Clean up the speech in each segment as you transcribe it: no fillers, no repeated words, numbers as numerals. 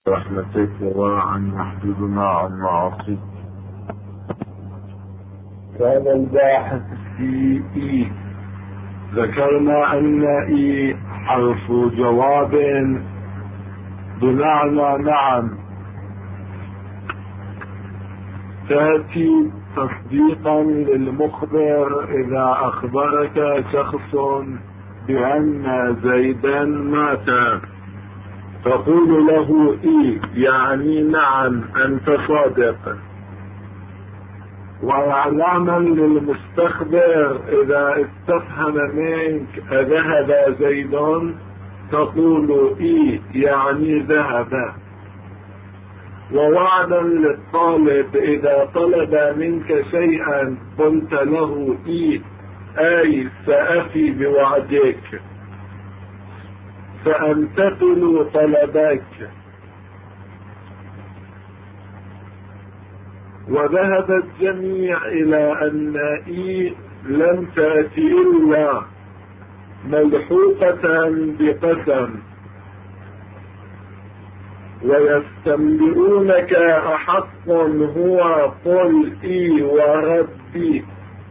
رحمتك وعن يحدثنا عن معاصيك. كان الباحث في إي، ذكرنا أن إي حرف جواب بمعنى نعم، تأتي تصديقا للمخبر إذا أخبرك شخص بأن زيدا مات، تقول له إي يعني نعم أنت صادق. وإعلاما للمستخبر إذا استفهم منك أذهب زيد، تقول إي يعني ذهب. ووعدا للطالب إذا طلب منك شيئا قلت له إي أي سأفي بوعدك، سأمتثل طلبك. وذهب الجميع إلى أن إي لم تأتي إلا ملحوقة بقسم، ويستنبئونك أحق هو قل إي وربي.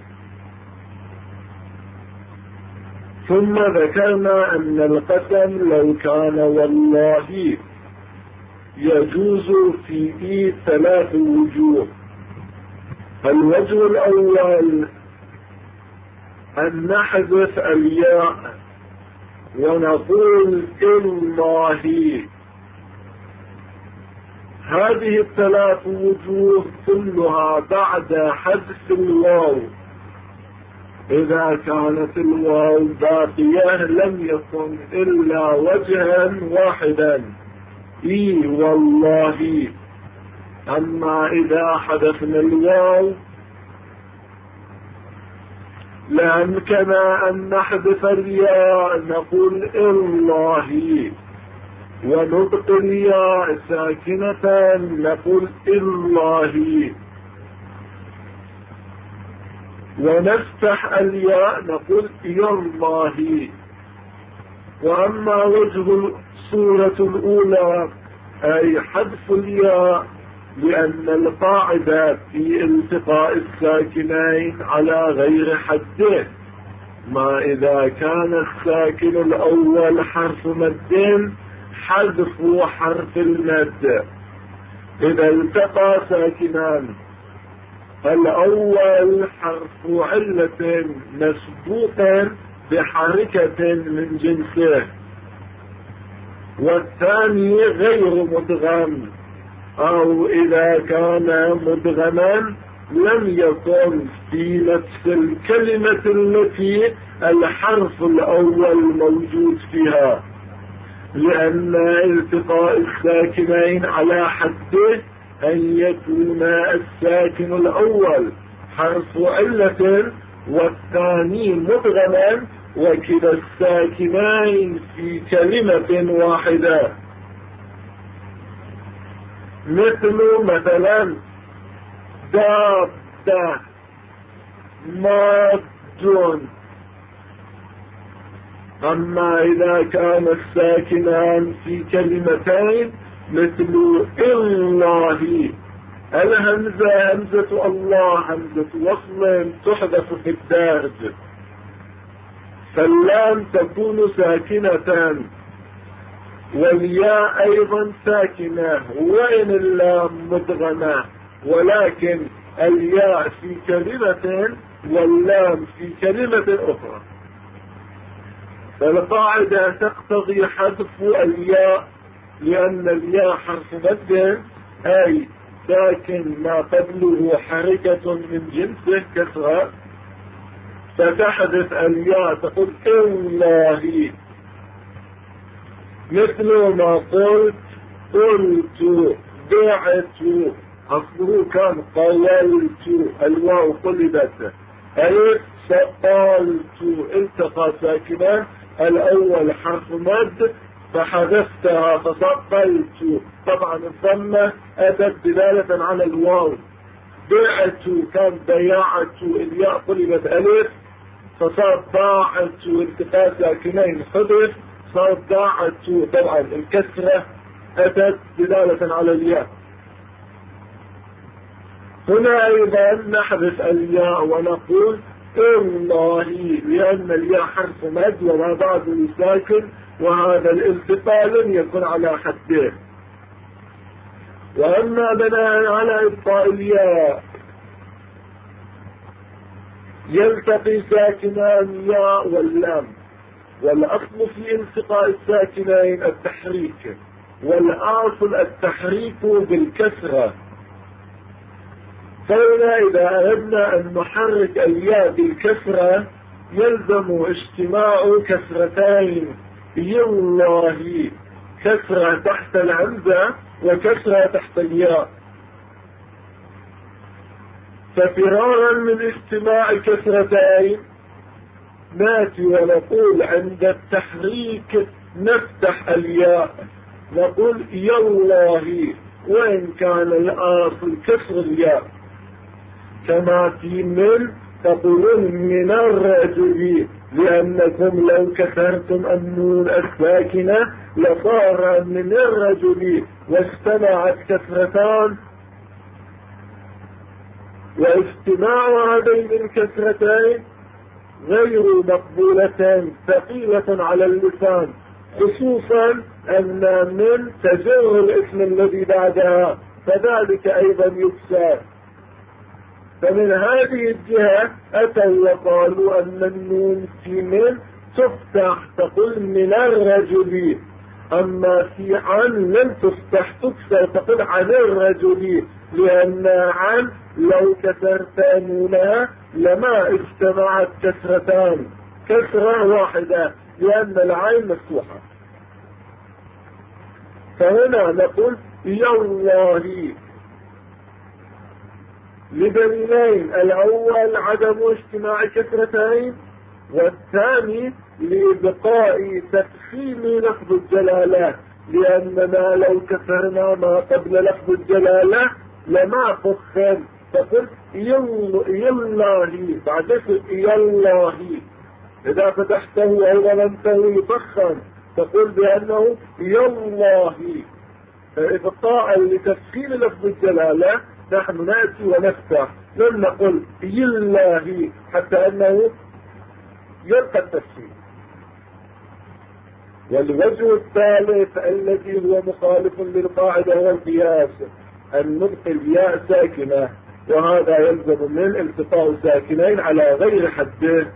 ثم ذكرنا أن القسم لو كان والله يجوز في إي 3 وجوه. الوجه الأول أن نحذف الياء ونقول الله. هذه 3 وجوه كلها بعد حذف الواو. إذا كانت الواو باقية لم يكن إلا وجها واحدا، إي والله. أما إذا حذفنا الواو لأمكن أن نحذف الياء نقول الله، ونطق الياء ساكنة نقول الله، ونفتح الياء نقول يا الله. وأما وجه الصورة الأولى أي حذف الياء، لأن القاعدة في التقاء الساكنين على غير حده. ما إذا كان الساكن الأول حرف مد حذف حرف المد. إذا التقى ساكنان، الأول حرف علة مسبوق بحركة من جنسه، والثاني غير مدغم، أو إذا كان مدغما لم يكن في نفس الكلمة التي الحرف الأول موجود فيها، لأن التقاء الساكنين على حده أن يكون الساكن الأول حرف علة والثاني مدغما، وكلا الساكنين في كلمة واحدة. مثلا دابة، ماد. أما إذا كان الساكنان في كلمتين مثل الله، الهمزة همزة الله همزة وصل تحذف في الدارج، فاللام تكون ساكنة، والياء أيضا ساكنة وإن اللام مدغمة، ولكن الياء في كلمة واللام في كلمة أخرى. فالقاعدة تقتضي حذف الياء، لأن الياء حرف مد أي ساكن ما قبله حركة من جنسه كسرة، فتحذف الياء تقول الله. مثل ما قلت بعت، أصله كان قولت، الواو قلبت ألف، سقلت، التقى ساكنان، الأول حرف مد فحذفتها فسقلت. طبعا الضمة أتت دلالة على الواو. بعت كان بيعت، الياء قلبت ألف فصار باعت، التقى ساكنين حذف صار باعت. طبعا الكسرة أتت دلالة على الياء. هنا أيضا نحذف الياء ونقول الله، لأن الياء حرف مد وما بعده ساكن، وهذا الالتقاء لم يكن على حده. وأما بناء على إبقاء الياء يلتقي ساكنان الياء واللام، والأصل في التقاء الساكنين التحريك، والأصل التحريك بالكسرة. فهنا إذا أردنا أن نحرك الياء بالكسرة يلزم اجتماع كسرتين، يالله كسرة تحت الهمزة وكسرة تحت الياء. ففرارا من اجتماع كسرتين ناتي ونقول عند التحريك نفتح الياء، نقول يالله، وإن كان الأصل كسر الياء، كما في من تقولون من الرجل، لأنكم لو كسرتم النون الساكنة لصار من الرجل، واجتمعت كسرتان، واجتماع هذين الكسرتين غير مقبولتين ثقيلة على اللسان، خصوصا أن من تجر الاسم الذي بعدها، فذلك أيضا يكسر. فمن هذه الجهة أتوا وقالوا أن النون في من تفتح، تقول من الرجل، أما في عن لم تفتح تكسر، تقول عن الرجل، لأن عن لو كسرت نونها لما اجتمعت كسرتان، كسرة واحدة لأن العين مفتوحة. فهنا نقول يالله لدليلين: الأول عدم اجتماع كسرتين، والثاني لإبقاء تفخيم لفظ الجلالة، لأننا لو كسرنا ما قبل لفظ الجلالة لما فخم، فقلت يالله بعد يالله. إذا فتحته أو ظلمته يفخم، تقول بأنه يالله. فإبقاء لتفخيم لفظ الجلالة نحن نأتي ونفتح، لن نقول يالله حتى أنه يلقى التفخيم. والوجه الثالث الذي هو مخالف للقاعدة هو القياس، أن نبقي الياء ساكنة، وهذا يلزم من التقاء ساكنين على غير حده.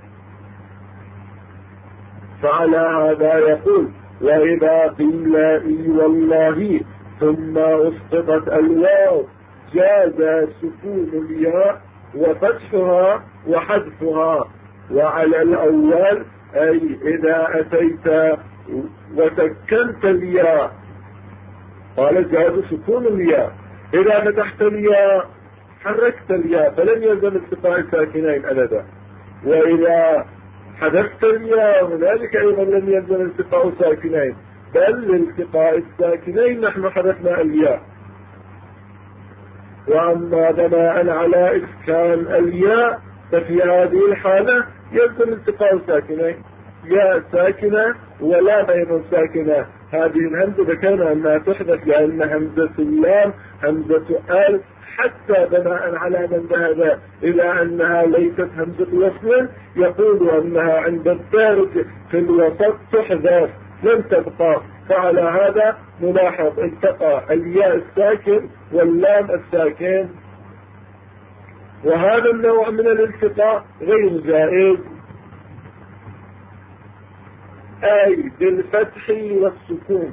فعلى هذا يقول: وإذا قيل إي والله ثم أسقطت الواو جاز سكون الياء وفتحها وحذفها. وعلى الأول أي إذا أتيت وسكنت الياء قال جاز سكون الياء، إذا فتحت الياء حركت الياء فلن يلزم التقاء الساكنين أبدا، وإذا حذفت الياء هنالك أيضا لم يلزم التقاء الساكنين، بل لالتقاء الساكنين نحن حذفنا الياء. وأما بناء على إسكان الياء ففي هذه الحالة يلزم التقاء الساكنين، ياء ساكنة ولا بين ساكنة. هذه الهمزة ذكرنا أنها تحدث لأن همزة اللام همزة آل، حتى بناء على من ذهب إلى أنها ليست همزة وصل يقول أنها عند الدارج في الوسط تحذف لم تبقى. فعلى هذا نلاحظ التقى الياء الساكن واللام الساكن، وهذا النوع من الالتقاء غير جائز، أي بالفتح والسكون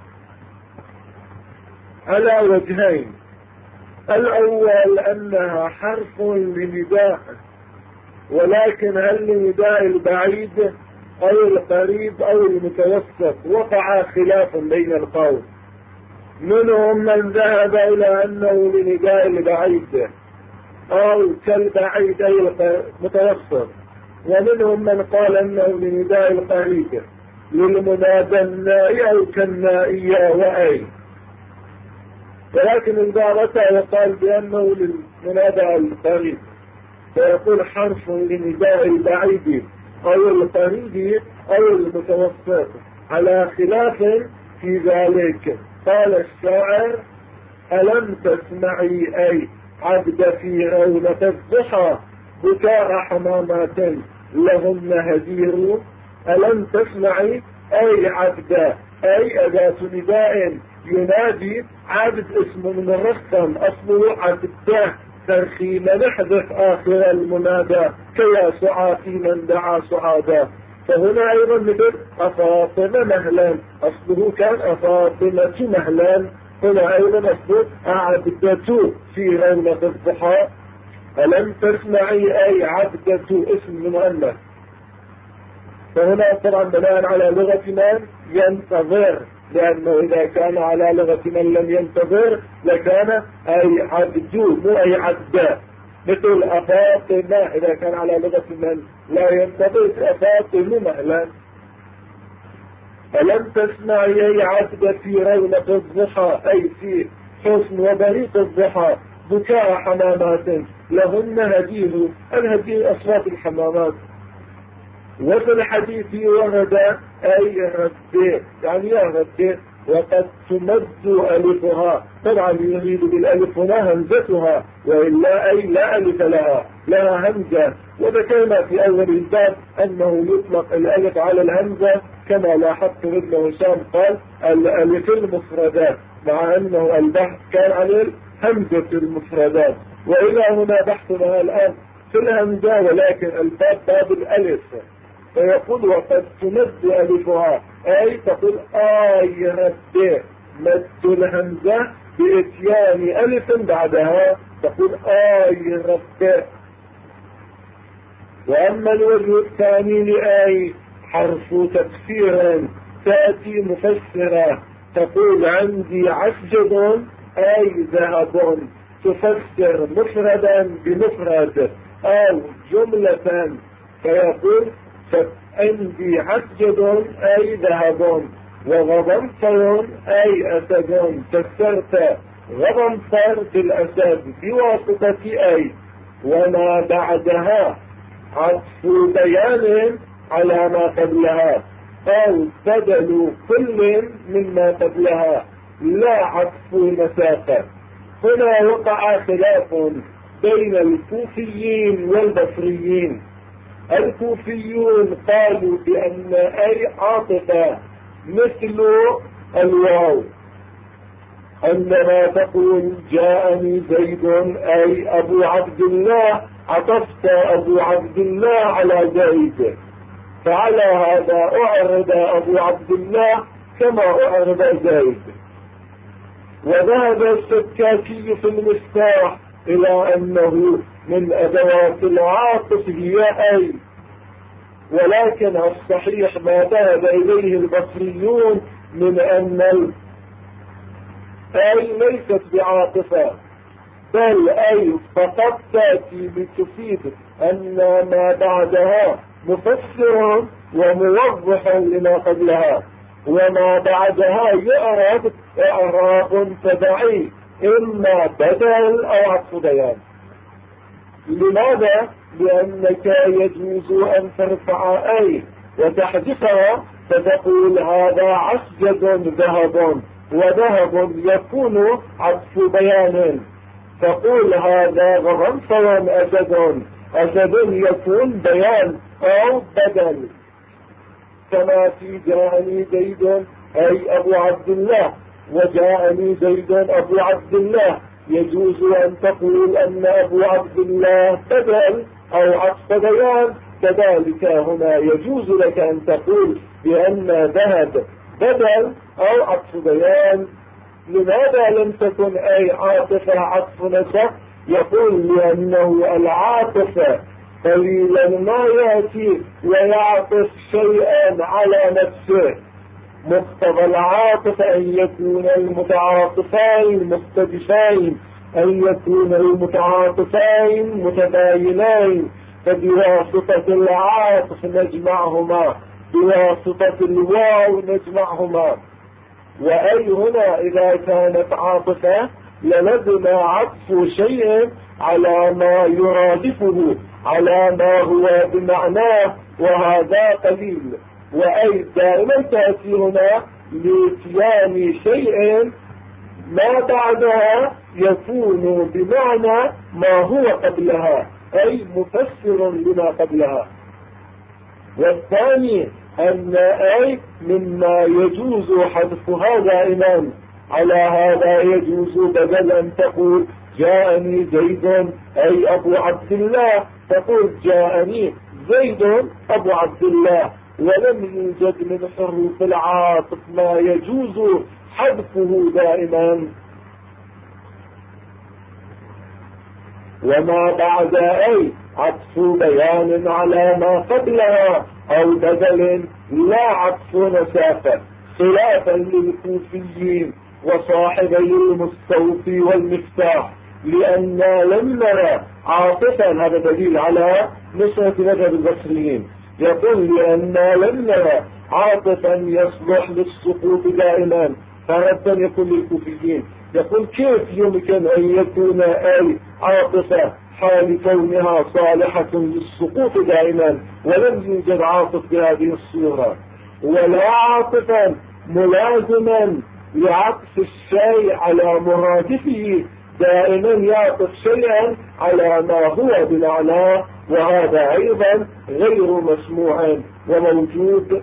على وجهين: الأول أنها حرف لنداء، ولكن هل لنداء البعيد أو القريب أو المتوسط وقع خلاف بين القوم، منهم من ذهب إلى أنه لنداء البعيد أو كالبعيد أي المتوسط، ومنهم من قال أنه لنداء القريب للمنادى النائي أو كالنائية وأي، ولكن البارة وقال بأنه للمنادى القريب، فيقول حرف لنداء البعيد أو القريب أو المتوسط على خلاف في ذلك. قال الشاعر: ألم تسمعي أي عبد في رونة الضحى بكاء حمامات لهن هدير. ألم تسمعي أي عبد، أي أداة نداء ينادي عبد، اسم من الرقم أصله عبده ترخيم، نحذف آخر المنادى كيا سعاتي من دعا سعادا. فهنا أيضا مثل أفاطمة مهلا، أصله كان أفاطمة مهلا، هنا أيضا أصله عبدة في رونة الضحى. ألم تسمعي أي عبدة اسم مؤنث، فهنا طبعا بناء على لغة من ينتظر، لأنه إذا كان على لغة من لم ينتظر لكان أي عبدو مو أي عبد، مثل أفاطمة إذا كان على لغة من لا ينتظر أفاطمة مهلا. ألم تسمعي أي عبد في رونة الضحى، أي في حسن وبريق الضحى بكاء حمامات لهن هديه، الهديه أصوات الحمامات. وفي الحديث ورد أي رد، يعني يا رد وقد تمد ألفها، طبعا يريد بالألف هنا همزتها، وإلا أي لا ألف لها همزة. وذكرنا في أول الباب أنه يطلق الألف على الهمزة، كما لاحظت ابن هشام قال الألف المفردات، مع أنه البحث كان عن الهمزة المفردات. وإلى هنا بحثنا الآن في الهمزة، ولكن الباب باب الألف، فيقول وقد تمد ألفها، أي تقول آي رد، مد الهمزة بإتيان ألف بعدها، تقول آي رد. وأما الوجه الثاني لآي حرف تفسير، تأتي مفسرة، تقول عندي عسجد أي ذهب، تفسر مفردا بمفرد أو جملة، فيقول عندي عسجد أي ذهب، وغضنفر أي أسد، فسرت غضنفر بالأسد بواسطة أي. وما بعدها عطف بيان على ما قبلها، أو بدل كل مما قبلها، لا عطف مسافة. هنا وقع خلاف بين الكوفيين والبصريين. الكوفيون قالوا بأن أي عاطفة مثل الواو، عندما تقول جاءني زيد أي أبو عبد الله، عطفت أبو عبد الله على زيد، فعلى هذا أعرض أبو عبد الله كما أعرض زيد. وذهب السكاكي في المفتاح إلى أنه من أدوات العاطف هي أي، ولكن الصحيح ما ذهب إليه البصريون من أن أي ليست بعاطفة، بل أي فقط تأتي لتفيد أن ما بعدها مفسر وموضح لما قبلها، وما بعدها يعرض إعراب تبعي، إما بدل أو عطف بيان. لماذا؟ لأنك يجوز أن ترفع أي وتحذفها، فتقول هذا عسجد ذهب، وذهب يكون عطف بيان، تقول هذا غضنفر أسد، أسد يكون بيان أو بدل. كما في جاءني زيد أي أبو عبد الله، وجاءني زيد أبو عبد الله، يجوز أن تقول أن أبو عبد الله بدل أو عطف بيان. كذلك هنا يجوز لك أن تقول بأن ذهب بدل أو عطف بيان. لماذا لم تكن أي عاطفة عطف نسخ؟ يقول لأنه العاطفة قليلا ما يأتي ويعطف شيئا على نفسه. مقتضى العاطفة أن يكون المتعاطفين مختلفين، أن يكون المتعاطفين متباينين، فبواسطة العاطف نجمعهما، بواسطة الواو نجمعهما. وأي هنا إذا كانت عاطفة للزم عطف شيء على ما يرادفه، على ما هو بمعناه، وهذا قليل. وأي دائما تأتي هنا لإتيان شيء ما بعدها يكون بمعنى ما هو قبلها، أي مفسر لما قبلها. والثاني أن أي مما يجوز حذفها دائما، على هذا يجوز بدل أن تقول جاءني زيد أي أبو عبد الله، تقول جاءني زيد أبو عبد الله، ولم يوجد من حروف العاطف ما يجوز حذفه دائما. وما بعد أي عطف بيان على ما قبلها أو بدل لا عطف مسافة، خلافا للكوفيين وصاحبي المستوفي والمفتاح، لأننا لم نرى عاطفا، هذا دليل على نصرة مذهب البصريين، يقول لأننا لم نرى عاطفا يصلح للسقوط دائما، فردا يكون للكوفيين. يقول كيف يمكن أن يكون أي عاطفة حال كونها صالحة للسقوط دائما ولم يوجد عاطف بهذه الصورة، ولا عاطفا ملازما لعطف الشيء على مرادفه، دائما يعطف شيئا على ما هو بمعناه، وهذا أيضا غير مسموع وموجود.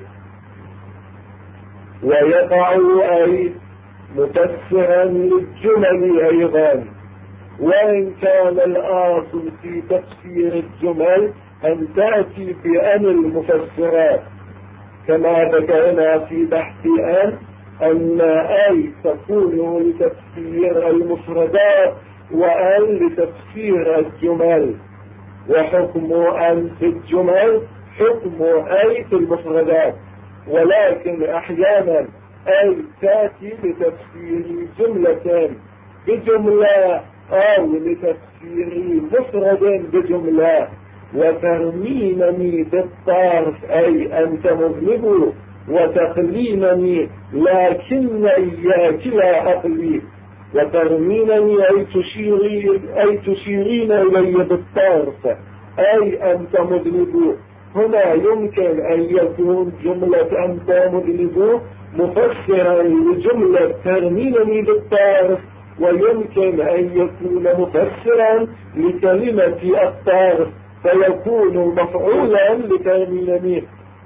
ويقع أي مفسرا للجمل أيضا، وإن كان الأصل في تفسير الجمل أن تأتي بأن المفسرات، كما ذكرنا في بحث أن أي تكون لتفسير المفردات وأن لتفسير الجمل، وحكم أن في الجمل حكم أي في المفردات، ولكن أحيانا أي تأتي لتفسير جملة بجملة أو لتفسير مفرد بجملة. وترمينني بالطرف أي أنت مذنب، وتقلينني لكن إياك لا أقلي. وترمينني أي تشيرين إلي بالطرف أي أنت مذنب. هنا يمكن أن يكون جملة أنت مذنب مفسرا لجملة ترمينني بالطرف، ويمكن أن يكون مفسرا لكلمة الطرف فيكون مفعولا لترمينني.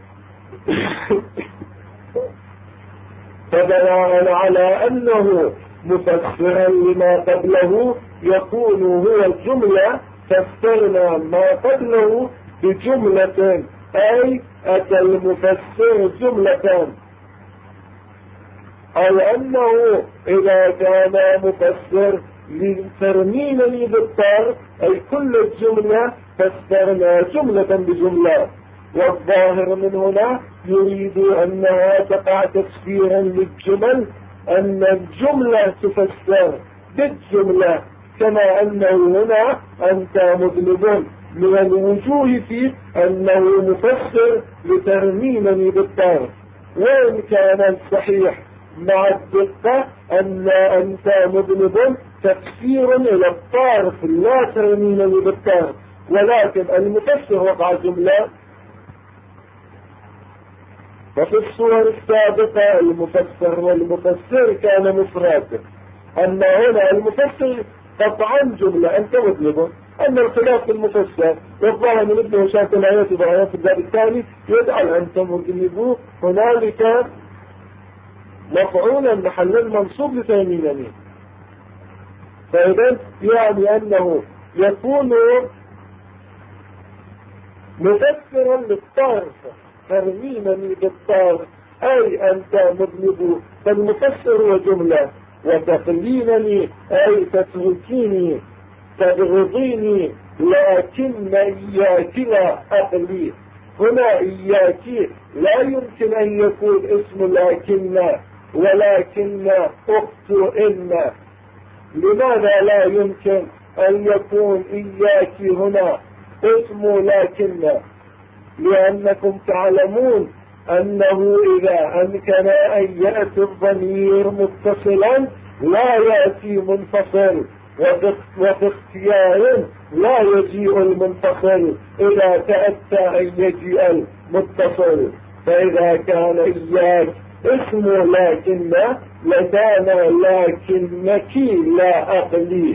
فبناء على أنه مفسرا لما قبله يكون هو الجملة، فسرنا ما قبله بجملة، أي أتى المفسر جملة. أو أنه إذا كان مفسر لترمينني بالطرف أي كل الجملة فسرنا جملة بجملة. والظاهر من هنا يريد أنها تقع تفسيرا للجمل، أن الجملة تفسر بالجملة، كما أنه هنا أنت مذنب من الوجوه فيه أنه مفسر لترمينني بالطرف. وإن كان الصحيح مع الدقة أن أنت مذنب تفسير إلى الطرف لا ترمينني بالطرف، ولكن المفسر وقع جملة. وفي الصور السابقة المفسر والمفسر كان مفرد، أما هنا المفسر قطعا جملة أنت مذنب. أما الخلاف في المفسر والظاهر من ابن هشام كما يأتي في الباب الثاني يجعل أنت مذنب هنالك مفعولا محل المنصوب لترمينني. فإذا يعني أنه يكون مفسرا للطرف ترمينني بالطرف أي أنت مذنب، فالمفسر وجملة. وتقلينني أي تتركيني تبغضيني، لكن إياك لا أقلي. هنا إياك لا يمكن أن يكون اسم ولكن أخت إن. لماذا لا يمكن أن يكون إياك هنا اسم لكن؟ لأنكم تعلمون أنه إذا أمكن أن يأتي الضمير متصلا لا يأتي منفصل، وفي اختيار لا يجيء المنفصل إذا تأتى أن يجيء المتصل. فإذا كان إياك اسمه لكن لكان لكنك لا أقلي،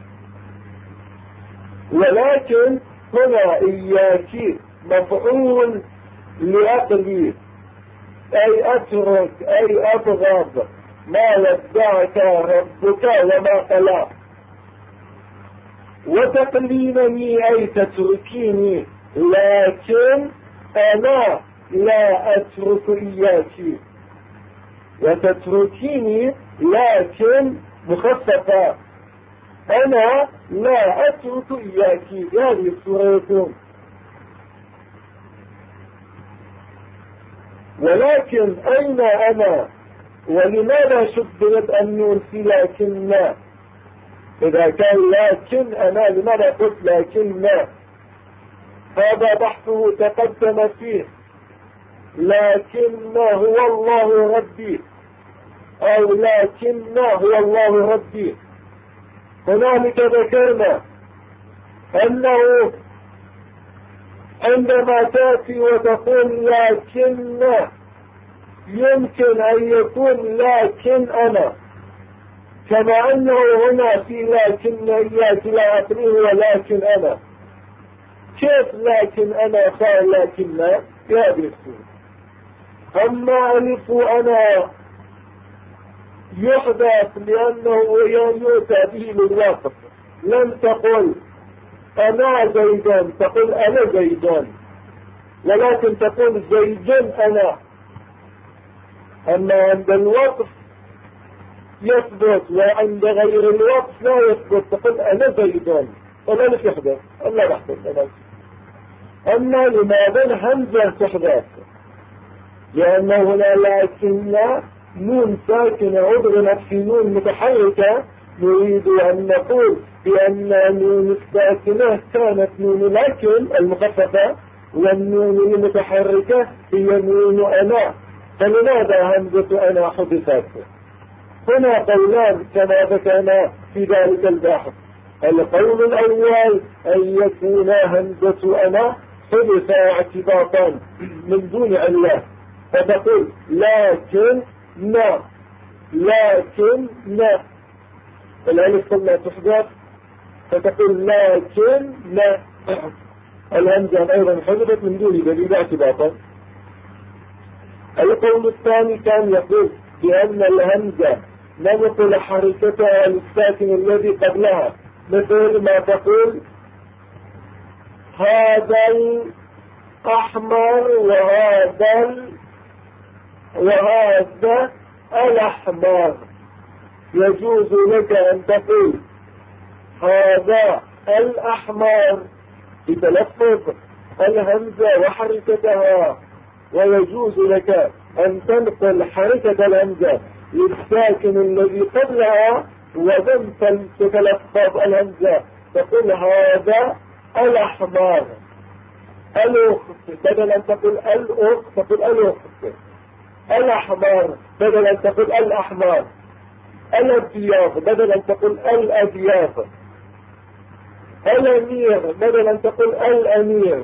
ولكن هنا إياك مفعول لأقلي، أي أترك أي أبغض ما ودعك ربك وما قلى، وتقلينني أي تتركيني، لكن أنا لا أترك إياك، وتتركيني لكن مخففة، أنا لا أترك إياك. هذه السورة. ولكن أين أنا؟ ولماذا شبهت النون في لكن؟ إذا كان لكن أنا لماذا قلت لكن؟ هذا بحثه تقدم فيه. لكن هو الله ربي، أو لكن هو الله ربي. هنالك ذكرنا أنه عندما تأتي وتقول لكن يمكن أن يكون لكن أنا، كما أنه هنا في لكن إياك لا أقليه ولكن أنا. كيف لكن أنا صار لكن لا؟ يدرسون. أما ألف أنا يحدث لأنه يؤتى به للوصف. لم تقل أنا زيدان، تقول أنا زيدان، ولكن تقول زيدان أنا. أما عند الوصف يثبت، وعند غير الوصف لا يثبت، تقول أنا زيدان، فذلك يحدث الله يحدث. أما لماذا الهمزة تحدث؟ لأنه هنا لكن نون ساكنة أضغمت في نون متحركة. نريد أن نقول بأن نون الساكنة كانت نون لكن المخففة، والنون المتحركة هي نون أنا، فلماذا همزة أنا حدثت؟ هنا قولان كما ذكرنا في ذلك البحث. القول الأول أن يكون همزة أنا حدث اعتباطا من دون علة، فتقول لكن لا، لكن لا، الألف لا تحدث، فتقول لكن لا. الهمزة أيضا حدثت من دون دليل اعتباطا. القول الثاني كان يقول بأن الهمزة ننقل حركتها للساكن الذي قبلها، مثل ما تقول هذا الأحمر وهذا الأحمر. يجوز لك أن تقول هذا الأحمر بتلفظ الهمزة وحركتها، ويجوز لك أن تنقل حركة الهمزة للساكن الذي قبلها ولم تتلفظ الهمزة، تقول هذا الأحمر. الأخت بدل أن تقول الأخت تقول الأخت. الأحمر بدل أن تقول الأحمر. الأبيض بدل أن تقول الأبيض. الأمير بدل أن تقول الأمير،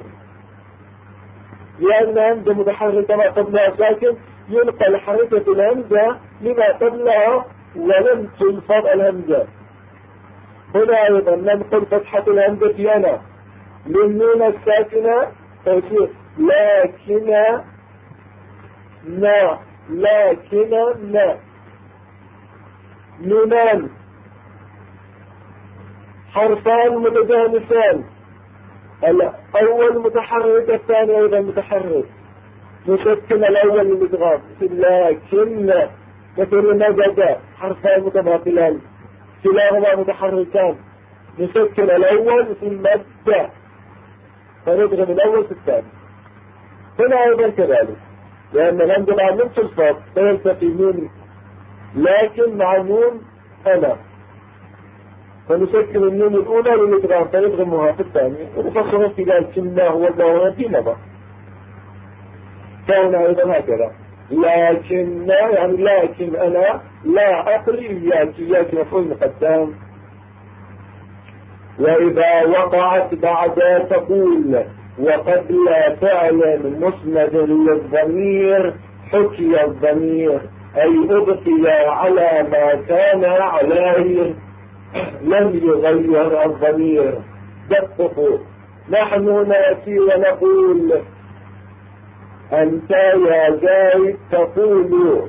لأن همزة متحركة ما قبلها ساكن ينقل حركة الهمزة لما قبلها ولم تلفظ الهمزة. هنا أيضا ننقل فتحة الهمزة أنا للنون الساكنة، فيصير لكن نا، لكن نا. نونان حرفان متجانسان، الأول متحرك الثاني أيضا متحرك، نسكن الأول للإدغام، لكن مثل مجد حرفان متماثلان كلاهما متحركان، نسكن الأول في المد فندغم الأول في الثاني. هنا أيضا كذلك، لأن الهمزة مع نون تلفظ فيلتقي نون لكن مع نون أنا، فنسكن النون الأولى للإدغام فندغمها في الثانية، ونفصل في ذلك ما هو الله في نظر. فهنا أيضا هكذا، لكن يعني لكن أنا لا أقلي إياك مفعول مقدم. وإذا وقعت بعد تقول وقبل فعل مسند للضمير حكي الضمير أي أبقي على ما كان عليه، لم يغير الضمير. دققوا، نحن نأتي ونقول أنت يا زيد تقول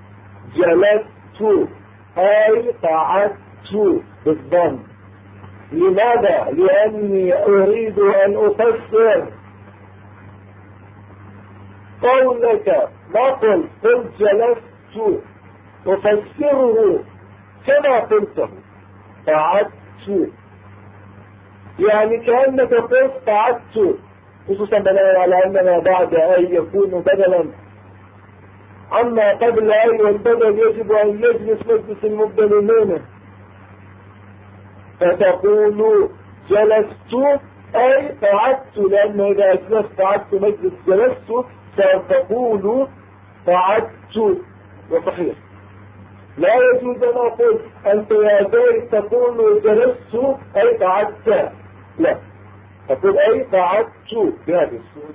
جلست أي قعدت بالضم. لماذا؟ لأني أريد أن أفسر قولك. ما قلت جلست، أفسره كما قلته قعدت، يعني كأنك قلت قعدت، خصوصا بناء على أننا بعد أن يكون بدلا عما قبل أي، والبدل يجب أن يجلس مجلس المبدل منه. فتقول جلست أي قعدت، لأن إذا أجلست قعدت مجلس جلست فتقول قعدت. وصحيح لا يجوز أن أقول أنت يا زيد تقول جلست أي قعدت، لا، أقول أي قعدت بهذا الصوت.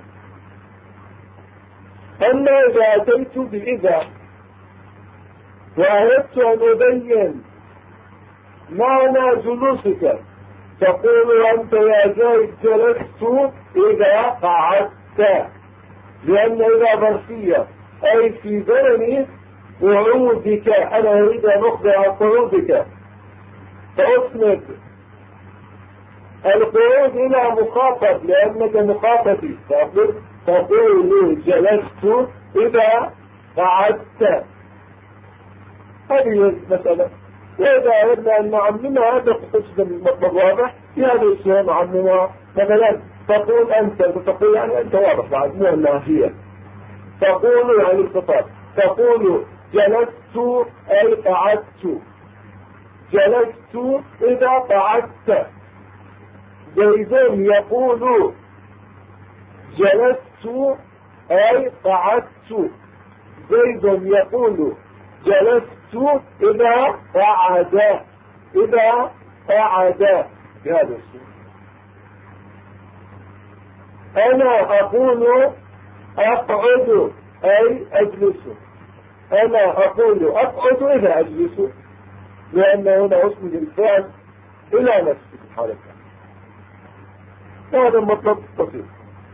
أما إذا أتيت بإذا وأردت أن أبين معنى جلوسك، تقول أنت يا زيد جلست إذا قعدت، لأن إذا ظرفية أي في زمن قعودك، أنا أريد أن أخبر عن قعودك، فأسند القعود إلى مخاطب لأنك مخاطبي، تقول جلست إذا قعدت. هذه المسألة. وإذا أردنا أن نعممها بخصوص المطلب واضح في هذا الشيء نعممها، مثلا تقول أنت، تقول يعني أنت واضح بعد مو النافية، تقول يعني الخطاب، تقول جلست أي قعدت، جلست إذا قعدت. زيد يقول جلست أي قعدت، زيد يقول جلست إذا قعد، إذا قعد بهذا الشيء. أنا أقول أقعد أي أجلس، أنا أقول أقعد إذا أجلس، لأن هنا أسند الفعل إلى نفسه الحركة. هذا المطلب بسيط.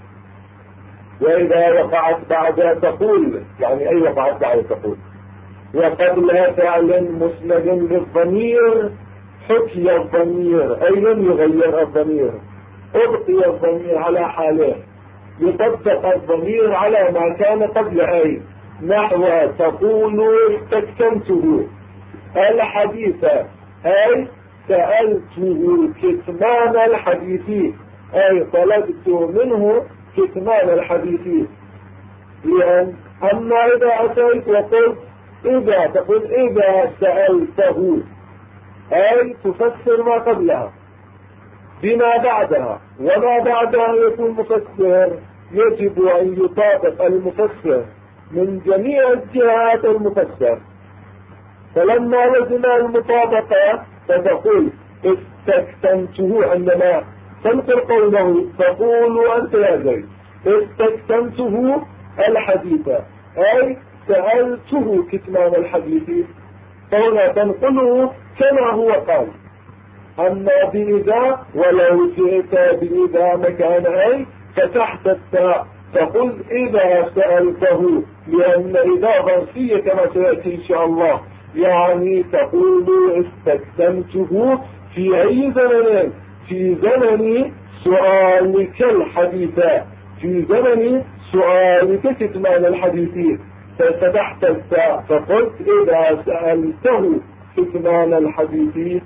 وإذا وقعت بعد تقول، يعني أي وقعت بعد تقول وقبلها فعل مسند للضمير حكي الضمير أي لم يغير الضمير، أبقي الضمير على حاله، يطبق الضمير على ما كان قبل أي، نحو تقول استكتمته الحديث أي سألته كتمان الحديث، أي طلبت منه كتمان الحديث. لأن أما إذا أتيت وقلت إذا، تقول إذا سألته أي تفسر ما قبلها بما بعدها، وما بعدها يكون مفسر، يجب أن يطابق المفسر من جميع الجهات المفسر. فلما لزم المطابقة فتقول استكتمته، عندما تنقل قوله تقول أنت يا زيد استكتمته الحديث أي سألته كتمان الحديث، فهنا تنقله كما هو قال. أما بإذا ولو جئت بإذا مكان أي فتحت التاء تقول إذا سألته، لأن إذا ظرفية كما سيأتي إن شاء الله، يعني تقول استكتمته في أي زمن؟ في زمن سؤالك الحديث، في زمن سؤالك كتمان الحديث، ففتحت التاء فقلت إذا سألته كتمان الحديث،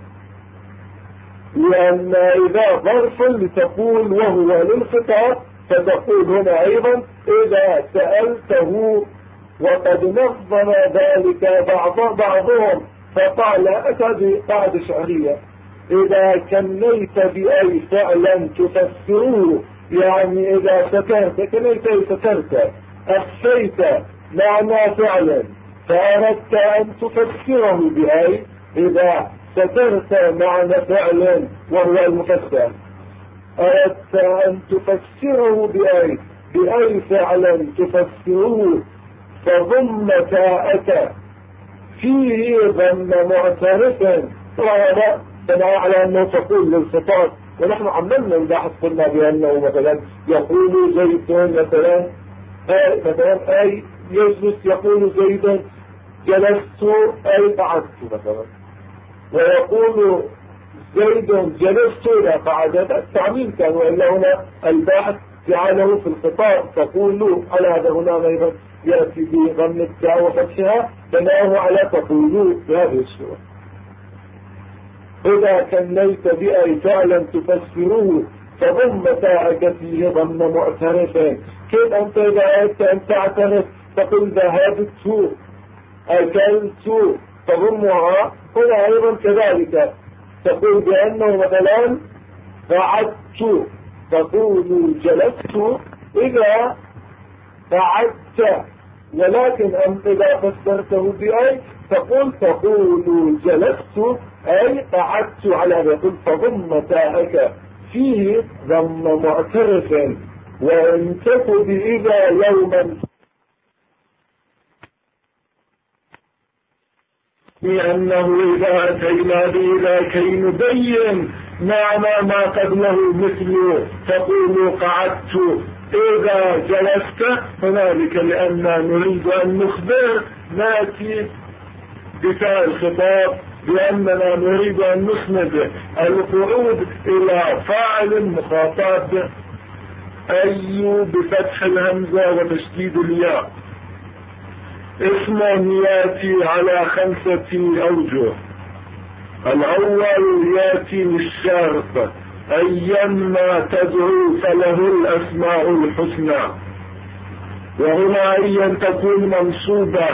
لأن إذا ظرف لتقول وهو للخطاب فتقول هنا أيضا إذا سألته. وقد نظم ذلك بعضهم فقال أتى بعد شعرية إذا كنيت بأي فعلا تفسره، يعني إذا سترت، كنيت أي سترت، أخفيت معنى فعلا فأردت أن تفسره بأي، إذا سترت معنى فعل وهو المفسر أردت أن تفسره بأي فعل تفسره، فضم تاءك فيه ضم معترفا. وهذا بناء على أنه تقول للخطاب، ونحن عملنا البحث قلنا بأنه مثلا يقول زيد مثلا أي يجلس، يقول زيد جلست أي قعدت مثلا، ويقول زيد جلست لا قعد. التعميم كان، وإلا هنا الباحث جعله في الخطاب تقول على هذا. هنا أيضا يأتي بضم التاء وفتحها بناه على تقول بهذه الصورة. إذا كنيت بأي فعلا تفسره فضم تاءك فيه ضم معترفا. كيف أنت إذا أردت أن تعترف تقول ذهبت أكلت تضمها. هنا أيضا كذلك تقول بأنه مثلا قعدت تقول جلست إذا قعدت، ولكن أنت إذا فسرته بأي تقول جلست أي قعدت. على هذا يقول فضم تاءك فيه ضم معترفا. وإن تكن إذا يوما، لأنه إذا أتينا بإذا كي نبين معنى ما قبله مثل تقول قعدت إذا جلست هنالك، لأننا نريد أن نخبر نأتي بتاء الخطاب بأننا نريد أن نسند القعود إلى فاعل مخاطب أي بفتح الهمزة وتشديد الياء. اسم ياتي على 5 أوجه. الأول ياتي للشرط، أيما تدعو فله الأسماء الحسنى، وهنا أيا تكون منصوبة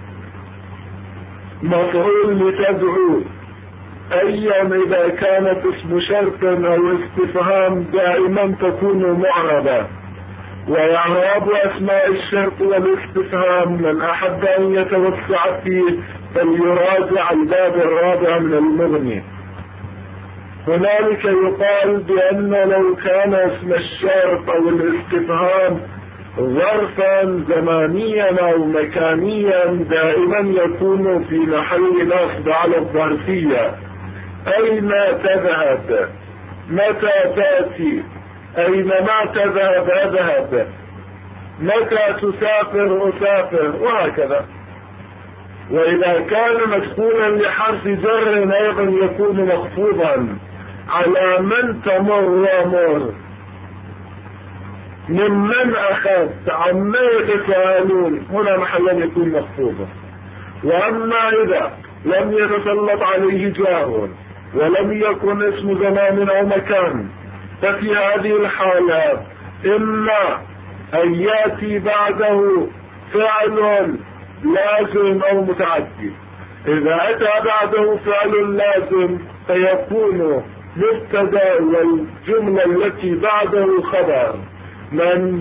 مفعول لتدعو. أيا إذا كانت اسم شرط أو استفهام دائما تكون معربة. وإعراب أسماء الشرط والاستفهام من أحب أن يتوسع فيه فليراجع الباب الرابع من المغني. هنالك يقال بأن لو كان اسم الشرط أو الاستفهام ظرفا زمانيا أو مكانيا دائما يكون في محل نصب على الظرفية. أين تذهب؟ متى تأتي؟ أينما تذهب أذهب، متى تسافر أسافر، وهكذا. وإذا كان مدخولا لحرف جر أيضا يكون مخفوضا على من تمر ومر، ممن أخذت، عما يتساءلون، هنا محلا يكون مخفوضا. وأما إذا لم يتسلط عليه جار ولم يكن اسم زمان أو مكان ففي هذه الحالات إما أن يأتي بعده فعل لازم أو متعدي. إذا أتى بعده فعل لازم فيكون مبتدأ والجملة التي بعده خبر. من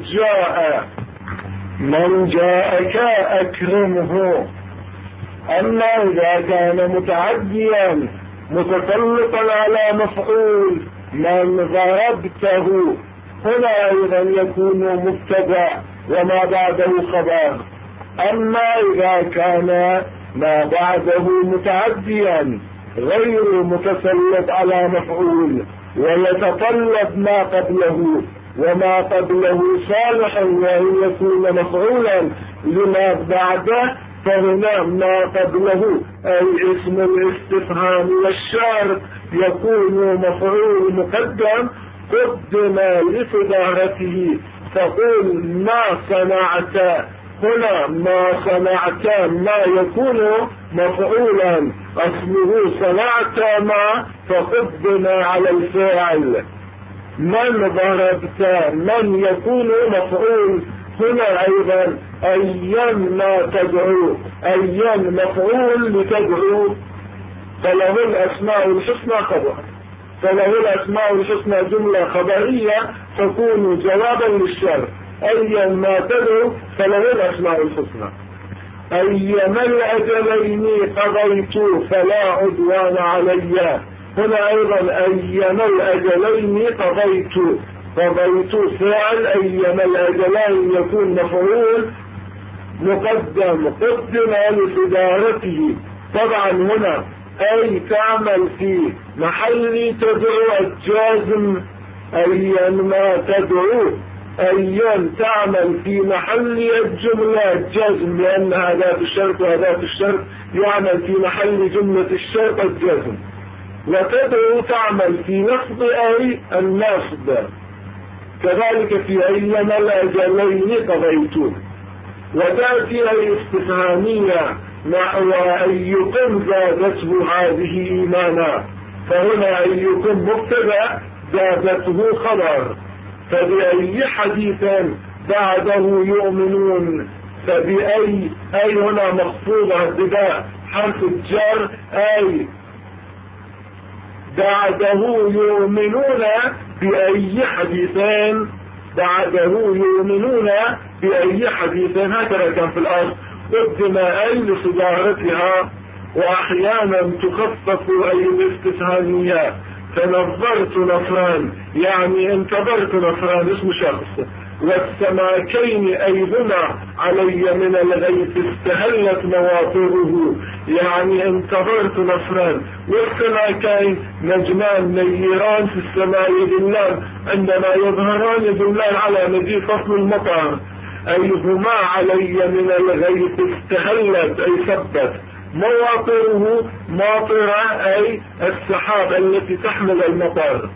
جاءك أكرمه. أما إذا كان متعديا متسلطا على مفعول من ضربته هنا أيضا يكون مبتدأ وما بعده خبر. أما إذا كان ما بعده متعديا غير متسلط على مفعول ويتطلب ما قبله وما قبله صالحا وأن يكون مفعولا لما بعده، فهنا ما قبله أي اسم الاستفهام والشرط يكون مفعول مقدم قدم لصدارته. تقول ما صنعت، هنا ما صنعت ما يكون مفعولا أصله صنعت ما فقدم على الفعل. من ضربت من يكون مفعول، هنا أيضا أيا ما تدعو، أيا مفعول لتدعو فله الأسماء الحسنى خبر، فله الأسماء الحسنى جملة خبرية تكون جوابا للشر. أيا ما تدعو فله الأسماء الحسنى. أيما الأجلين قضيت فلا عدوان علي، هنا أيضا أيما الأجلين قضيت فعل أيما الأجلين يكون مفعول قدم لصدارته. طبعا هنا أي تعمل في محل تدعو الجازم، أيا ما تدعو، أيا تعمل في محل الجملة الجازم، لأن أداة الشرط وأداة الشرط يعمل في محل جملة الشرط الجازم. وتدعو تعمل في نصب أي النصب، كذلك في أيما الأجلين قضيت. وتأتي أي استفهامية نحو أيكم زادته هذه إيمانا، فهنا أيكم مبتدأ زادته خبر، فبأي حديث بعده يؤمنون، فبأي أي هنا مخفوضة ابتداء حرف الجر، أي بعده يؤمنون بأي حديثين، بعده يؤمنون بأي حديثين، هكذا كان في الأصل. قدم أي لصدارتها، وأحيانا تخفف أي الاستثنائيات، فنظرت نصران يعني انتظرت نصران اسم شخص. والسماكين أيهما علي من الغيث استهلت مواطره، يعني انتظرت نصران. والسماكين نجمان نيران في السماء يدلان، عندما يظهران يدلان على مجيء فصل المطر. أيهما علي من الغيث استهلت أي ثبت، مواطره ماطرة أي السحاب التي تحمل المطر.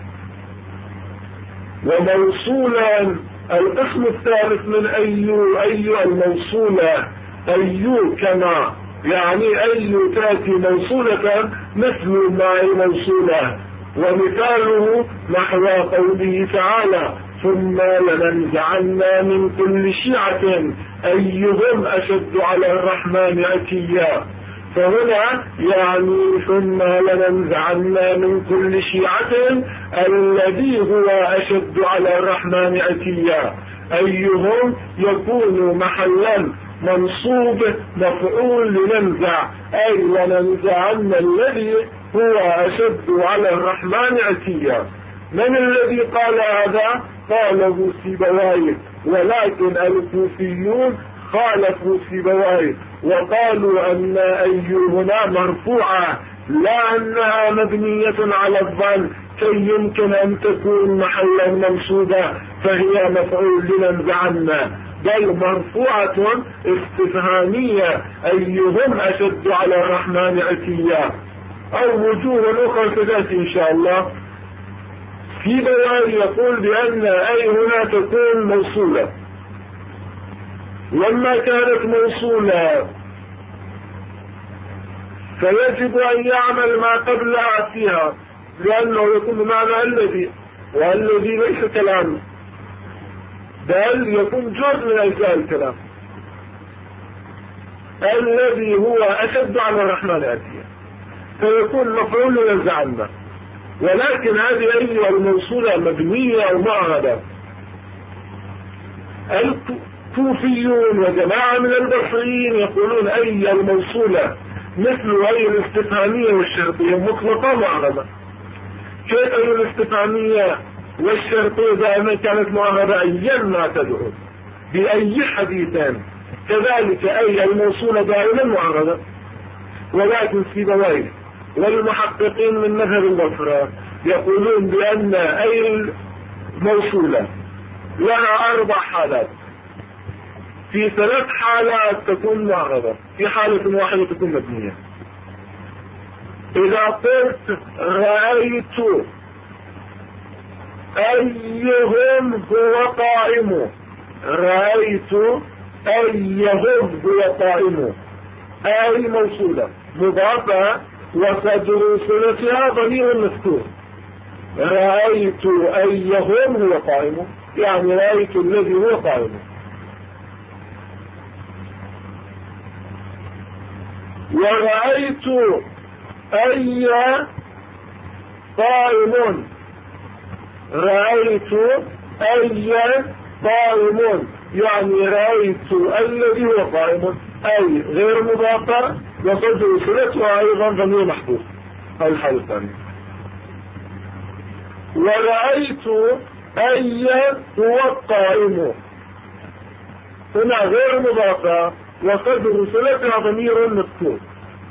وموصولا القسم الثالث من أي الموصولة، أي كما يعني أي تأتي موصولة مثل ما موصولة. ومثاله نحو قوله تعالى ثم لننزعن من كل شيعة أيهم أشد على الرحمن عتيا، فهنا يعني ثم لننزعن من كل شيعة الذي هو أشد على الرحمن عتيا. أيهم يكون محلا منصوب مفعول لننزع، أي لننزعن الذي هو أشد على الرحمن عتيا. من الذي قال هذا؟ قاله سيبويه، ولكن الكوفيون خالفوا سيبويه وقالوا أن أي هنا مرفوعة، لا أنها مبنية على الظن كي يمكن أن تكون محلا منصوبة فهي مفعول لننزعن، بل مرفوعة استفهامية أيهم أشد على الرحمن عتيا. أو وجوه أخرى كذلك إن شاء الله. في بيان يقول بأن أي هنا تكون موصولة، لما كانت موصولة فيجب أن يعمل ما قبلها فيها، لأنه يكون بمعنى الذي، والذي ليس كلام بل يكون جزء من أجزاء الكلام. الذي هو أشد على الرحمن عتيا فيكون مفعول لننزعن. ولكن هذه أي الموصولة مبنية أو معربة. الكوفيون وجماعة من البصريين يقولون أي الموصولة مثل أي الاستفهامية والشرطية مطلقة معربة. كيف أي الاستفهامية والشرطية دائما كانت معربة أيا ما تدعو بأي حديثان، كذلك أي الموصولة دائما معربة. ولكن سيبويه والمحققين من مذهب البصرة يقولون بأن أي الموصولة لها 4 حالات، في 3 حالات تكون معربة، في حالة واحدة تكون مبنية. إذا قلت رأيت أيهم هو قائم، رأيت أيهم هو قائم، أي موصولة مضافة وصدر صلتها ضمير مذكور. رأيت أيهم هو قائم، يعني رأيت الذي هو قائم. ورأيت أي قائم، رأيت أي قائم، يعني رأيت الذي هو قائم، أي غير مضافة وصدر صلتها أيضا ضمير محذوف. هذه الحالة الثانية. ورأيت أي هو القائم، هنا غير مضافة وصدر صلتها ضمير مذكور،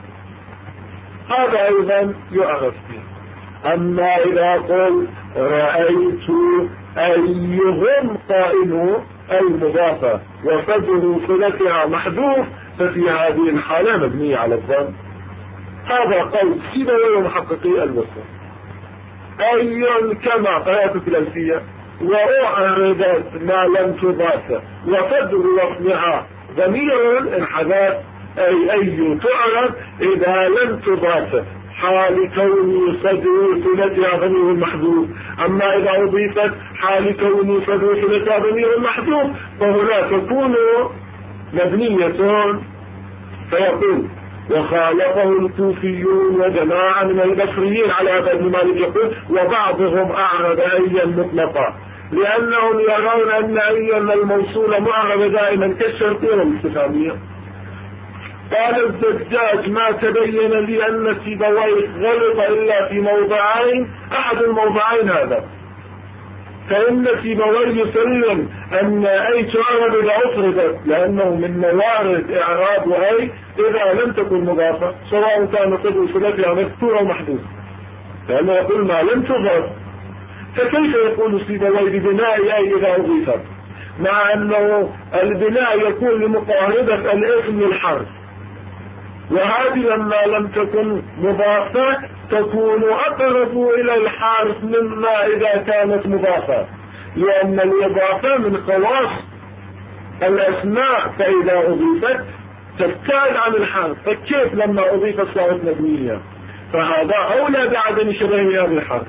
هذا أيضا يعرف به. أما إذا قلت رأيت أيهم قائم المضافة وصدر صلتها محذوف، ففي هذه الحالة مبنية على الضم. هذا قول سيبويه ومحققي الوصف. أي كما قرأت في الألفية وأعرضت ما لم تضاف وصدر وصلها ضمير انحذف، أي تعرف إذا لم تضاف حال كون صدر صلتها ضمير محذوف. أما إذا أضيفت حال كون صدر صلتها ضمير محذوف فهنا تكون مبنية. فيقول وخالفه الكوفيون وجماعة من البصريين على هذا ابن مالك، يقول وبعضهم أعرب أيا مطلقا لأنهم يرون أن أيا الموصولة معربة دائما كالشرطية والاستفهامية. قال الزجاج ما تبين لي أن سيبويه غلط إلا في موضعين، أحد الموضعين هذا، فإن سيبويه يسلم أن أي تعرب إذا أفردت، لأنه من موارد إعراب أي إذا لم تكن مضافة سواء كان صدر صلتها مذكورة أو محذوف، لأنه يقول ما لم تضاف. فكيف يقول سيبويه ببناء أي إذا أضيفت، مع أنه البناء يكون لمقاربة الاسم للحرف، وهذه لما لم تكن مضافة تكون أقرب إلى الحرف مما إذا كانت مضافة، لأن الإضافة من خواص الأسماء، فإذا أضيفت تبتعد عن الحرف، فكيف لما أضيفت صارت مبنية؟ فهذا أولى بعدم شبهها بالحرف.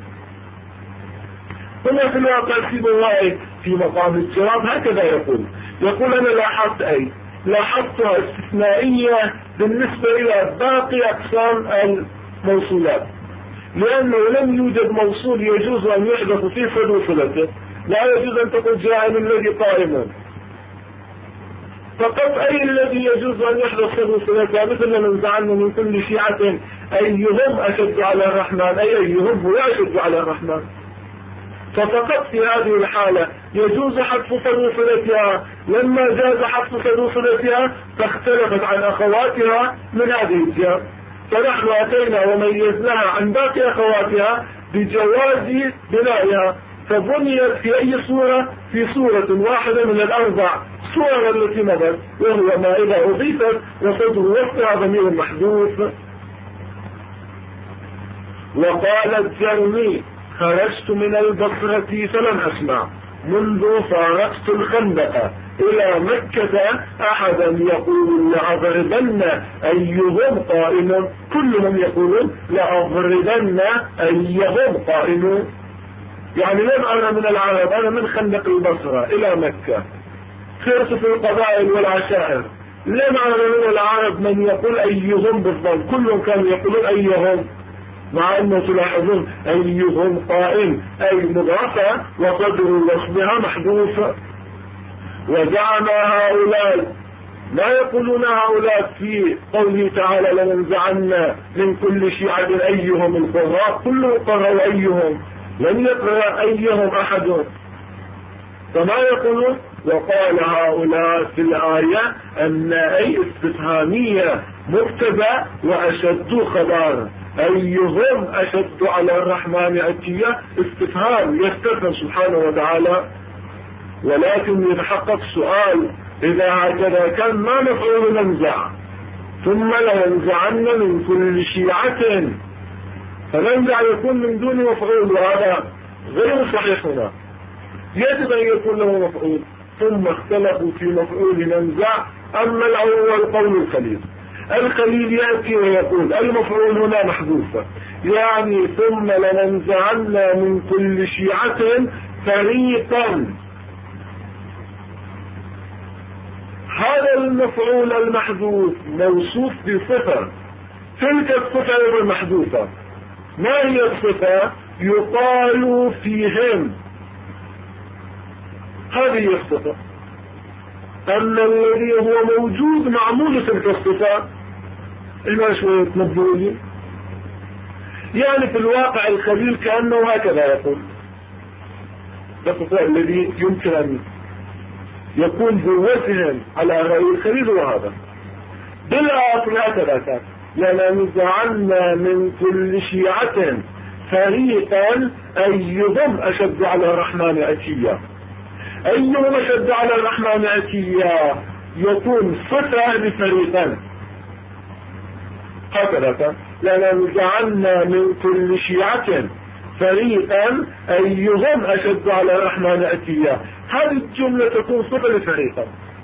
ثم في الواقع سيبويه في مقام الجواب هكذا يقول أنا لاحظتها استثنائية بالنسبة إلى باقي أقسام الموصولات، لأنه لم يوجد موصول يجوز أن يحدث في صدر صلته، لا يجوز أن تقول جاء الذي قائم، فقط أي الذي يجوز أن يحدث صدر صلته، مثل من زعلنا من كل شيعة أيهم أشد على الرحمن، أيهم هو أشد على الرحمن، ففقط في هذه الحالة يجوز حذف صدر صلتها. لما جاز حذف صدر صلتها فاختلفت عن أخواتها من هذه الجهة، فنحن أتينا وميزناها عن باقي أخواتها بجواز بنائها، فبنيت في أي صورة؟ في صورة واحدة من الأربع صور التي مضت، وهو ما إذا أضيفت وصدر وصلها ضمير محذوف. وقال الجرمي خرجت من البصرة فلم أسمع منذ فارقت الخندق إلى مكة أحدا يقول لأضربن أيهم قائم، كلهم يقولون لأضربن أيهم قائم. يعني لم أنا من العرب، أنا من خندق البصرة إلى مكة، سرت في القبائل والعشائر، لم أنا من العرب من يقول أيهم بالضبط، كلهم كانوا يقولون أيهم، مع أنه تلاحظون أيهم قائم أي مضافة وصدر وصلها محذوف. وزعم هؤلاء ما يقولون هؤلاء في قوله تعالى لننزعن من كل شيعة أيهم القراء، كله قرأوا أيهم، لم يقرأ أيهم أحد، فما يقولون. وقال هؤلاء في الآية أن أي استفهامية مبتدأ وأشد خبر، أيهم أشد على الرحمن عتية استفهام يستفهم سبحانه وتعالى. ولكن يتحقق سؤال، إذا هكذا كان ما مفعول ننزع، ثم لننزعن من كل شيعة، فننزع يكون من دون مفعول، وهذا غير صحيح هنا، يجب أن يكون له مفعول. ثم اختلفوا في مفعول ننزع. أما الأول قول الخليل يأتي ويقول المفعول هنا محذوفة، يعني ثم لننزعن من كل شيعة فريقا. هذا المفعول المحذوف موصوف بصفة، تلك الصفة المحذوفة ما هي الصفة؟ يقال فيهم، هذه الصفة. أما الذي هو موجود معمول تلك الصفة إلا شوية مبدولي. يعني في الواقع الخليل كأنه هكذا يقول، الصفة الذي يمكن أن يكون بوجه على رأي الخليل، وهذا بالأصل هكذا كان: لننزعن من كل شيعة فريقا أيهم أشد على الرحمن عتيا. أيهم أشد على الرحمن عتيا يكون صفة لفريقا، هكذا كان: لننزعن من كل شيعة فريقا أيهم أشد على الرحمن عتيا. هذه الجملة تكون صفة لفريقا،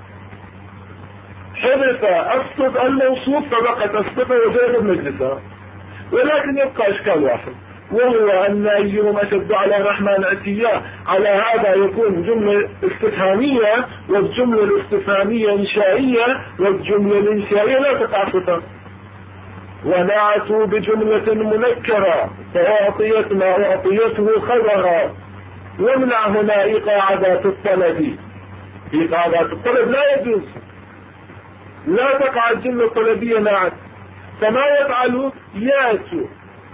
حذف الصفة الموصوف فبقت الصفة وزيد مجلسها، ولكن يبقى إشكال واحد، وهو أن أيهم أشد على الرحمن عتيا على هذا يكون جملة استفهامية، والجملة الاستفهامية إنشائية، والجملة الإنشائية لا تقع صفة. ونعتوا بجملة منكرة فأعطيت ما أعطيته خبرا، ومنع هنا إيقاع ذات الطلب. إيقاع ذات الطلب لا يجوز، لا تقع الجملة الطلبية نعت. فما يفعل؟ ياتوا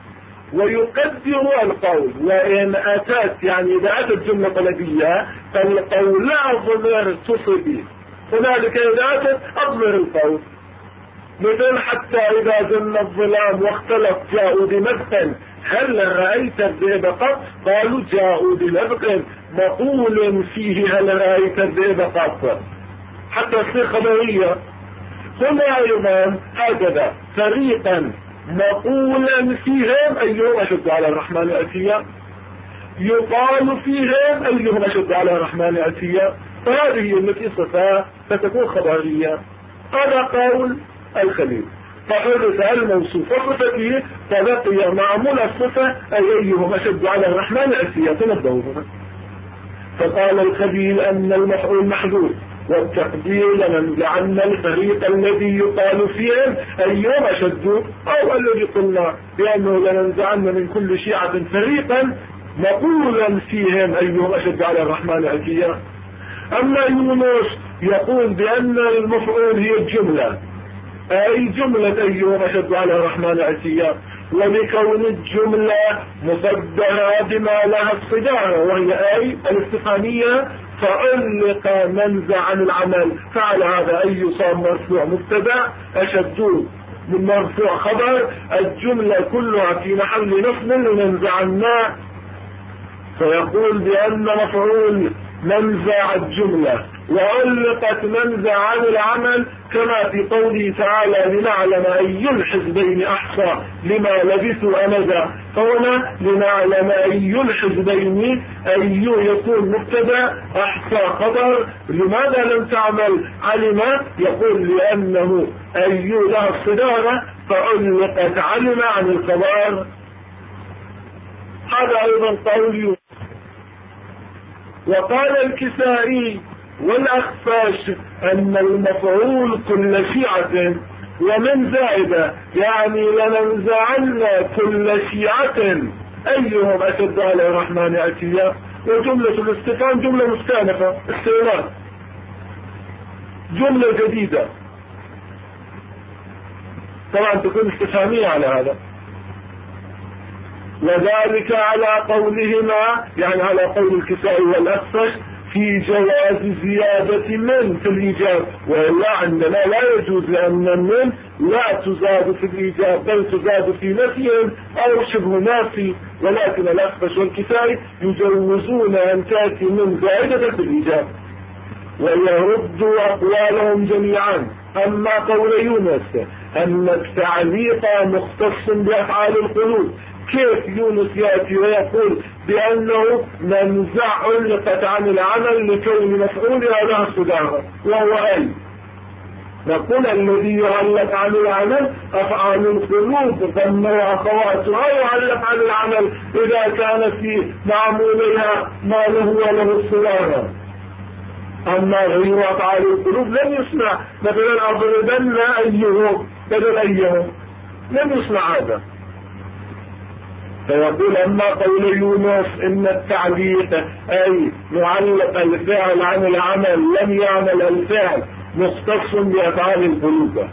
ويقدر القول، وإن أتت يعني إذا أتت جملة طلبية فالقول أضمر تصبي، هنالك إذا أتت أضمر القول، مثل: حتى إذا جن الظلام واختلط جاءوا بمدق هل رأيت الذئب قط؟ قالوا جاءوا بلبق مقول فيه هل رأيت الذئب قط، حتى تصير خبرية. هنا أيضا هكذا: فريقا مقولا فيهم أيهم أشد على الرحمن عتيا، يقال فيهم أيهم أشد على الرحمن عتيا، فهذه التي صفة فتكون خبرية. هذا قول الخليل، فحدث الموصوف وصفته فبقي معمول الصفة أي أيهم أشد على الرحمن عتيا. تنبهوا هنا. فقال الخليل أن المفعول محذوف، والتقدير لننزعن الفريق الذي يقال فيهم أيهم أشد، أو الذي قلنا بأنه لننزعن من كل شيعة فريقا مقولا فيهم أيهم أشد على الرحمن عتيا. أما يونس يقول بأن المفعول هي الجملة، أي جملة أيهم أشد على الرحمن عتيا، ولكون الجملة مصدرة بما لها الصدارة وهي أي الاستفهامية فعلق منزع عن العمل، فعلى هذا أي صار مرفوع مبتدا أشد من مرفوع خبر، الجملة كلها في محل نصب لننزع الناء، فيقول بأن مفعول منزع الجملة وعلقت منزع عن العمل، كما في قوله تعالى: لنعلم أي الحزبين أحصى لما لبثوا أمدا. فهنا لنعلم أي الحزبين أي يكون مبتدا أحصى خبر. لماذا لم تعمل علم؟ يقول لأنه أي لها الصدارة فعلقت علم عن الخبر. هذا أيضا قول يونس. وقال الكسائي والأخفاش أن المفعول كل شيعة ومن زائدة، يعني لننزعن كل شيعة أيهم أشد على الرحمن عتيا. وجملة الاستفهام جملة مستأنفة استئناف، جملة جديدة طبعا تكون استفهامية على هذا، وذلك على قولهما يعني على قول الكسائي والأخفش في جواز زيادة من في الإيجاب، وإلا عندنا لا يجوز، لأن من لا تزاد في الإيجاب بل تزاد في نفي أو شبه نافي، ولكن الأخفش والكسائي يجوزون أن تأتي من زائدة في الإيجاب ويردوا أقوالهم جميعا. أما قول يونس أن التعليق مختص بأفعال القلوب، كيف يونس يأتي ويقول بأنه منزع علقت عن العمل لكون مفعولها لها صدارة وهو أي؟ نقول الذي يعلق عن العمل أفعال القلوب ضمنها أخواتها يعلق عن العمل إذا كان في معمولها ما له وله الصدارة. أما غير أفعال القلوب لم يسمع، مثلا أضربن أيهم بدل أيهم لم يسمع هذا. فيقول أما قول يونس إن التعليق أي معلق الفعل عن العمل لم يعمل الفعل مختص بأفعال القلوب،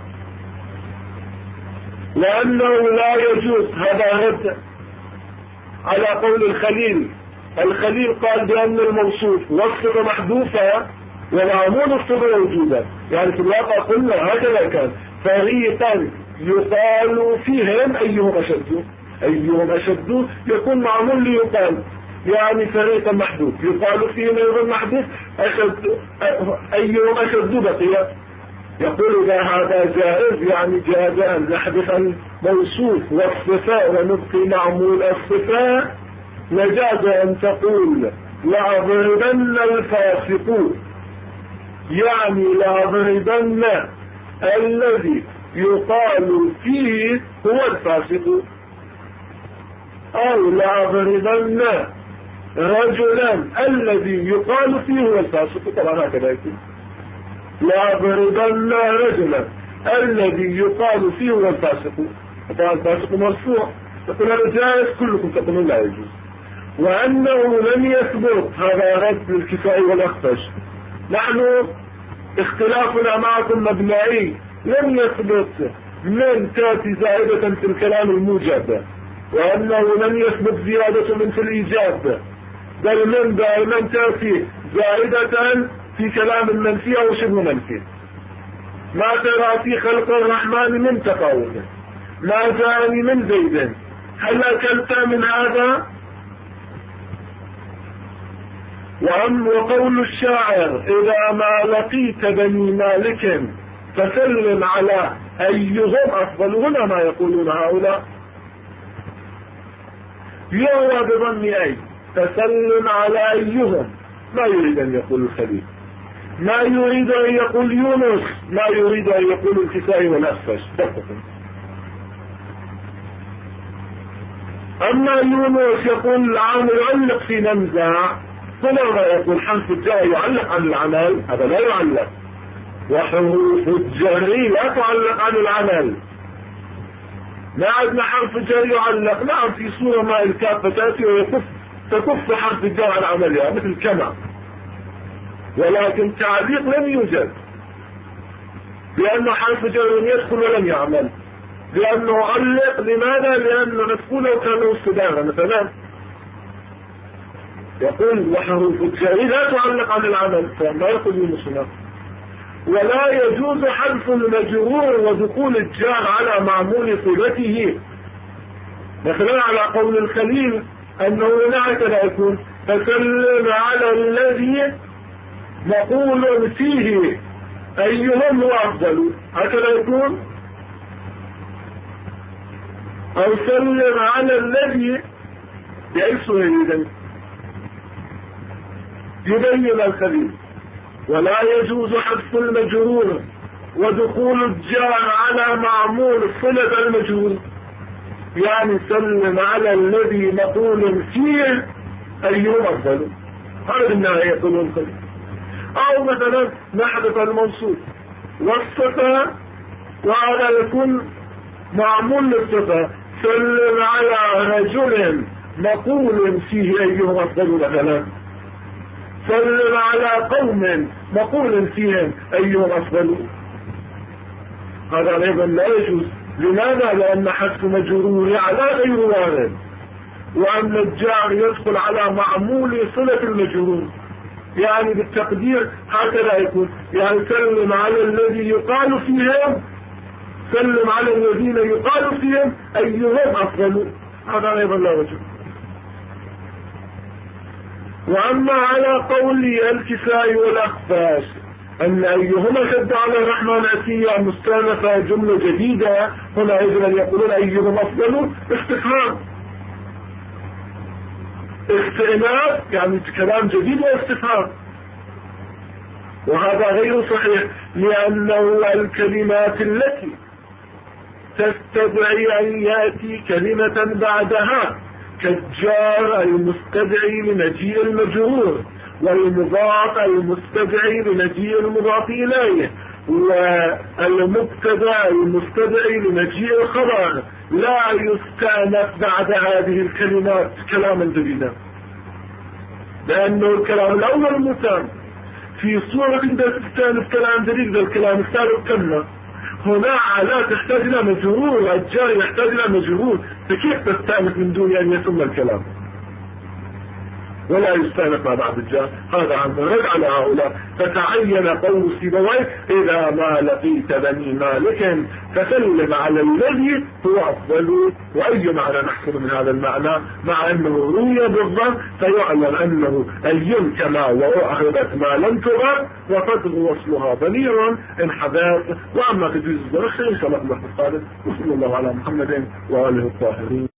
لأنه لا يجوز. هذا رد على قول الخليل. الخليل قال بأن الموصوف والصفة محذوفة ومعمول الصفة موجودة، يعني في الواقع قلنا هكذا كان فريقا يقال فيهم أيهم أشد يكون معمول ليقال، يعني فريقا محدود يقال فيهم أيضا محدود أيهم أشد بقي. يقول إذا هذا جائز يعني جاز أن نحذف الموصوف والصفة ونبقي معمول الصفة، لجاز أن تقول لأضربن الفاسق، يعني لأضربن الذي يقال فيه هو الفاسق، أو لأضربن رجلا الذي يقال فيه هو الفاسق. طبعا هكذا يكون لأضربن رجلا الذي يقال فيه هو الفاسق. طبعا الفاسق مرفوع، تقول هذا جائز، كلكم تقولون لا يجوز. وأنه لم يثبت، هذا رد للكسائي والأخفش، نحن اختلافنا معكم مبنائي، لم يثبت من تأتي زائدة في الكلام الموجب، وأنه لم يثبت زيادة من في الإيجاب، بل من دائما تأتي زائدة في كلام منفي أو شبه منفي. ما ترى في خلق الرحمن من تفاوت، ما جاءني من زيد، هل أكلت من هذا؟ وقول الشاعر إذا ما لقيت بني مالك فسلم على أيهم أفضل، هنا ما يقولون هؤلاء يروى بضم أي، فسلم على أيهم، ما يريد أن يقول الخليل، ما يريد أن يقول يونس، ما يريد أن يقول الكسائي والأخفش. أما يونس يقول العامل يعلق في نمزع، هنا يقول حرف الجر يعلق عن العمل، هذا لا يعلق، وحروف الجر لا تعلق عن العمل. ما عندنا حرف الجر يعلق، نعم في صورة ما الكافة تأتي تكف حرف الجر عن عملها مثل كما، ولكن تعليق لم يوجد، لأنه حرف جر يدخل ولم يعمل، لأنه علق. لماذا؟ لأنه مدخوله كان استدارة مثلا. يقول وحروف الجر لا تعلق عن العمل، فما يقول المسلم. ولا يجوز حذف المجرور ودخول الجار على معمول صلته، مثلا على قول الخليل أنه هكذا يكون فسلم على الذي مقول فيه أيهم هو أفضل، هكذا يكون. أو سلم على الذي بأيسه يبين الخليل. ولا يجوز حذف المجرور ودخول الجار على معمول صلة المجرور، يعني سلم على الذي مقول فيه أيهم أفضل، هذا بالنهاية يقولون الخليل. أو مثلا نحذف الموصول والصفة وهذا يكون معمول للصفة، سلم على رجل مقول فيه أيهم أفضل مثلا، سلم على قوم مقول فيهم أيهم أفضل، هذا أيضا لا يجوز. لماذا؟ لأن حذف مجرور على غير وارد، وأن الجار يدخل على معمول صلة المجرور، يعني بالتقدير هكذا يكون، يعني سلم على الذي يقال فيهم، سلم على الذين يقال فيهم أيهم أفضل، هذا أيضا لا وجه. وأما على قول الكسائي والأخفاش أن أيهما شد على الرحمن أتيا مستانفة جملة جديدة، هنا إذن يقولون أيهم أفضل استفهام استئناف، يعني كلام جديد واستفهام، وهذا غير صحيح، لأنه الكلمات التي تستدعي أن يأتي كلمة بعدها كالجار المستدعي لمجيء المجرور، والمضاف المستدعي لمجيء المضاف إليه، والمبتدا المستدعي لمجيء الخبر، لا يستأنف بعد هذه الكلمات كلاما جديدا، لأنه الكلام الأول متام في صورة تستأنف كلام جديد، الكلام الثالث كلمة. هنا لا تحتاج إلى مجرور، الجار يحتاج إلى مجرور، فكيف تستأنف من دون أن يتم الكلام؟ ولا يستأنف ما بعد الجار. هذا عن رد على هؤلاء. فتعين قول سيبويه إذا ما لقيت بني مالك فسلم على الذي هو أفضل. وأي معنى نحصل من هذا المعنى؟ مع أنه روي بالظن فيعلم أنه أي كما وأعرضت ما لم تغر وقد وصلها بليغ إن حذات. وأما تجوز الزرخ إن شاء الله في الوقت القادم. وصلى الله على محمد وآله الطاهرين.